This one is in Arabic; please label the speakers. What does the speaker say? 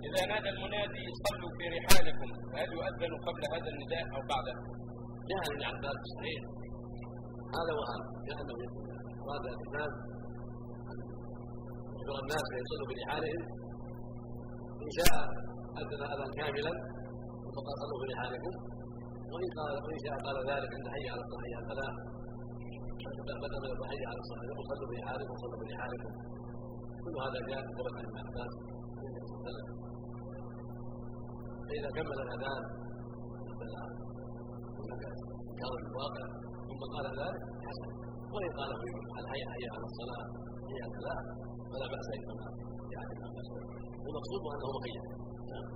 Speaker 1: إذا نادى المنادي صلوا في رحالكم فهل يؤذن قبل هذا النداء أو بعده؟
Speaker 2: جاء عن عباس الصحيح هذا وهذا، جاء أنه أراد الإمام أن يخبر الناس فيصلوا برحالهم، إن شاء أذن أذان كاملا ثم قال صلوا برحالكم، وإن شاء قال ذلك عند حي على الصلاة حي على الفلاح، بدل من الحي على الصلاة يقول صلوا برحالكم صلوا برحالكم. كل هذا جاء ثبت عن ابن عباس فإذا كمل الأذان كان في الواقع ثم قال ذلك حسن، وإن قال في الحي على الصلاة حي على الفلاح فلا بأس أيضا يعني المقصود أنه مقيد.